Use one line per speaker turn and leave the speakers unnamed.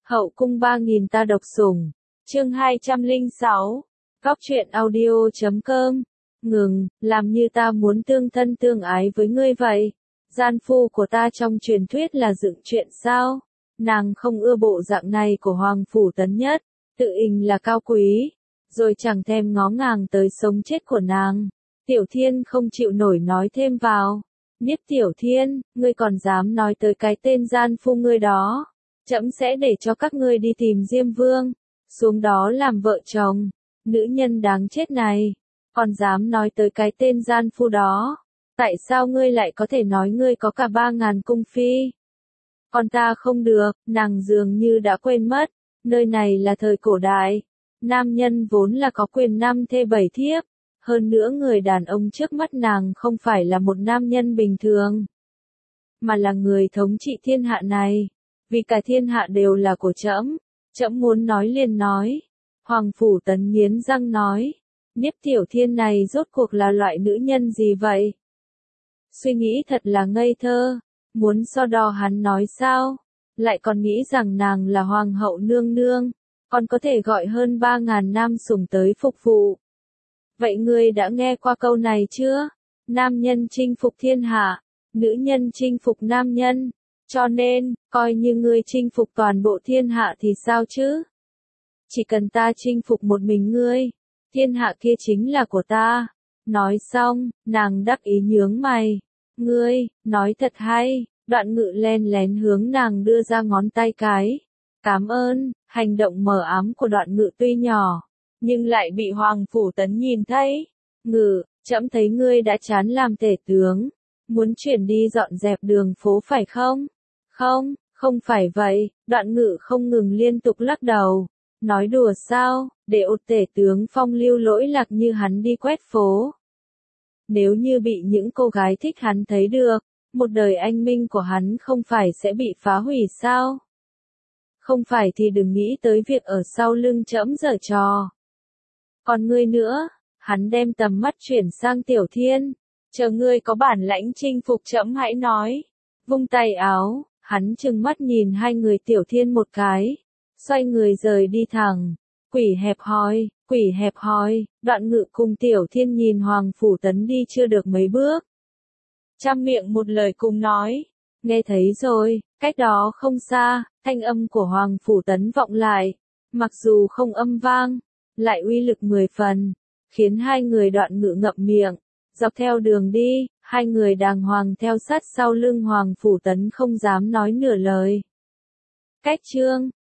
Hậu cung 3000 ta độc sủng. Chương 206. Góc truyện audio.com. Ngừng, làm như ta muốn tương thân tương ái với ngươi vậy. Gian phu của ta trong truyền thuyết là dựng chuyện sao? Nàng không ưa bộ dạng này của Hoàng Phủ Tấn Nhất, tự ình là cao quý, rồi chẳng thèm ngó ngàng tới sống chết của nàng. Tiểu Thiên không chịu nổi nói thêm vào. Niếp Tiểu Thiên, ngươi còn dám nói tới cái tên gian phu ngươi đó. Trẫm sẽ để cho các ngươi đi tìm Diêm Vương, xuống đó làm vợ chồng. Nữ nhân đáng chết này, còn dám nói tới cái tên gian phu đó. Tại sao ngươi lại có thể nói ngươi có cả 3000 cung phi? Còn ta không được, nàng dường như đã quên mất, nơi này là thời cổ đại. Nam nhân vốn là có quyền 5 thê 7 thiếp. Hơn nữa người đàn ông trước mắt nàng không phải là một nam nhân bình thường, mà là người thống trị thiên hạ này. Vì cả thiên hạ đều là của trẫm, trẫm muốn nói liền nói. Hoàng Phủ Tấn nghiến răng nói, Niếp Tiểu Thiên này rốt cuộc là loại nữ nhân gì vậy? Suy nghĩ thật là ngây thơ, muốn so đo hắn nói sao? Lại còn nghĩ rằng nàng là Hoàng hậu nương nương, còn có thể gọi hơn 3000 nam sủng tới phục vụ. Vậy ngươi đã nghe qua câu này chưa? Nam nhân chinh phục thiên hạ, nữ nhân chinh phục nam nhân. Cho nên, coi như ngươi chinh phục toàn bộ thiên hạ thì sao chứ? Chỉ cần ta chinh phục một mình ngươi, thiên hạ kia chính là của ta. Nói xong, nàng đắc ý nhướng mày. Ngươi, nói thật hay. Đoạn Ngự len lén hướng nàng đưa ra ngón tay cái. Cảm ơn. Hành động mờ ám của Đoạn Ngự tuy nhỏ, nhưng lại bị Hoàng Phủ Tấn nhìn thấy. Ngự, trẫm thấy ngươi đã chán làm tể tướng, muốn chuyển đi dọn dẹp đường phố phải không? Không, không phải vậy. Đoạn Ngự không ngừng liên tục lắc đầu. Nói đùa sao, để ột tể tướng phong lưu lỗi lạc như hắn đi quét phố. Nếu như bị những cô gái thích hắn thấy được, một đời anh minh của hắn không phải sẽ bị phá hủy sao? Không phải thì đừng nghĩ tới việc ở sau lưng trẫm giở trò. Còn ngươi nữa, hắn đem tầm mắt chuyển sang Tiểu Thiên. Chờ ngươi có bản lãnh chinh phục trẫm hãy nói. Vung tay áo, hắn trừng mắt nhìn hai người Tiểu Thiên một cái, xoay người rời đi thẳng. Quỷ hẹp hòi, Đoạn Ngự cùng Tiểu Thiên nhìn Hoàng Phủ Tấn đi chưa được mấy bước. Trăm miệng một lời cùng nói, nghe thấy rồi, cách đó không xa, thanh âm của Hoàng Phủ Tấn vọng lại, mặc dù không âm vang, lại uy lực 10 phần, khiến hai người Đoạn Ngự ngậm miệng. Dọc theo đường đi, hai người đàng hoàng theo sát sau lưng Hoàng Phủ Tấn không dám nói nửa lời. Cách chương